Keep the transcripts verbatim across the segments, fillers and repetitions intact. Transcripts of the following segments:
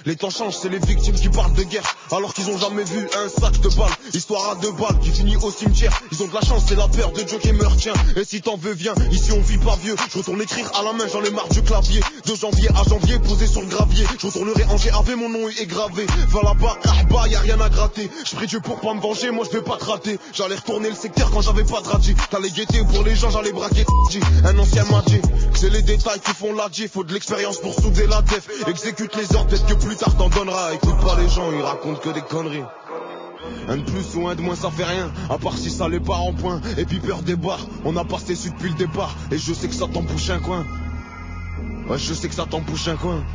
Les temps changent, c'est les victimes qui parlent de guerre alors qu'ils ont jamais vu un sac de balles. Histoire à deux balles qui finit au cimetière. Ils ont de la chance, c'est la peur de Dieu qui meurt, tiens. Et si t'en veux, viens, ici on vit pas vieux. Je retourne écrire à la main, j'en ai marre du clavier. De janvier à janvier, posé sur le gravier. Je retournerai en G A V, mon nom est gravé. Va là-bas, ah bah, y'a rien à gratter. Je prie Dieu pour pas me venger, moi je vais pas te rater. J'allais retourner le secteur quand j'avais pas de radis. T'allais guetter pour les gens, j'allais braquer. Un ancien m'a dit que c'est les détails qui font la G. Faut de l'expérience pour souder la def. Exécute les ordres, peut-être que plus tard t'en donneras. Écoute pas les gens, ils racontent que des conneries. Un de plus ou un de moins ça fait rien, à part si ça les part en point. Et puis peur des barres, on a passé dessus depuis le départ. Et je sais que ça t'embouche un coin. Ouais, je sais que ça t'embouche un coin.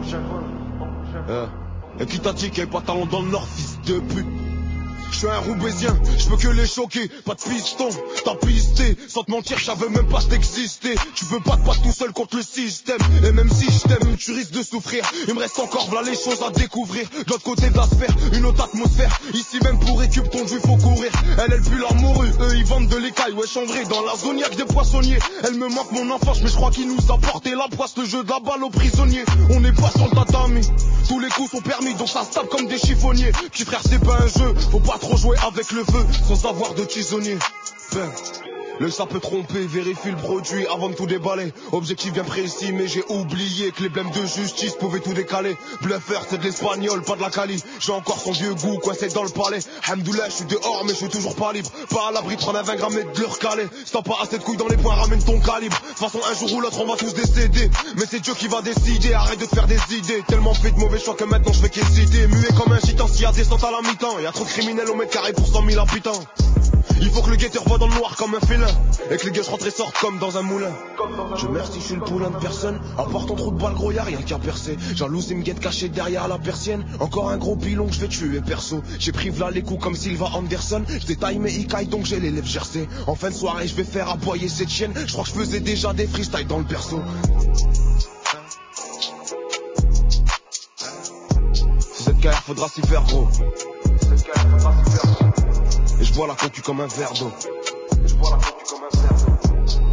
euh. Et qui t'a dit qu'il y avait pas de talent dans le nord, fils de pute? Je suis un Roubaisien, je peux que les choquer. Pas de piston, t'as pisté. Sans te mentir, j'avais même pas t'exister. Tu veux pas te battre tout seul contre le système. Et même si je t'aime, tu risques de souffrir. Il me reste encore voilà les choses à découvrir. De l'autre côté de la sphère, une autre atmosphère. Ici même pour récup ton jus faut courir. Elle, elle pue leur morue, eux ils vendent de l'écaille. Ouais, en vrai, dans la zone y'a que des poissonniers. Elle me manque mon enfance, mais je crois qu'il nous a porté la poisse. Le jeu de la balle aux prisonniers. On n'est pas sur le tatami. Tous les coups sont permis, donc ça se tape comme des chiffonniers. Petit frère, c'est pas un jeu, faut pas trop jouer avec le feu sans avoir de tisonnier. Ben, le ça peut tromper, vérifie le produit avant de tout déballer. Objectif bien précis, mais j'ai oublié que les blèmes de justice pouvaient tout décaler. Bluffeur, c'est de l'espagnol, pas de la Cali. J'ai encore son vieux goût, coincé dans le palais. Hamdoullah, je suis dehors, mais je suis toujours pas libre. Pas à l'abri de prendre un vingt grammes et de le recaler. Si t'as pas assez de couilles dans les poings, ramène ton calibre. De toute façon, un jour ou l'autre, on va tous décéder. Mais c'est Dieu qui va décider, arrête de te faire des idées. Tellement fait de mauvais choix que maintenant je fais qu'hésiter. Muet comme un gitan, s'il y a descente à la mi-temps. Y'a trop de criminels au mètre carré pour cent mille habitants. Il faut que le guetteur voit dans le noir comme un félin. Et que les gars rentrent et sortent comme dans un moulin. Je merci, je suis le poulain de personne. À part ton trou de balle gros, y'a rien qui a percé. Jalouse, il me guette caché derrière la persienne. Encore un gros pilon que je vais tuer perso. J'ai pris v'là les coups comme Silva Anderson. Je détaille mes icailles donc j'ai les lèvres gercées. En fin de soirée je vais faire aboyer cette chienne. Je crois que je faisais déjà des freestyles dans le berceau. Si cette carrière faudra s'y faire gros. Cette carrière faudra s'y faire gros. Et je bois la cocu comme un verre d'eau. Et je bois la cocu comme un verre d'eau.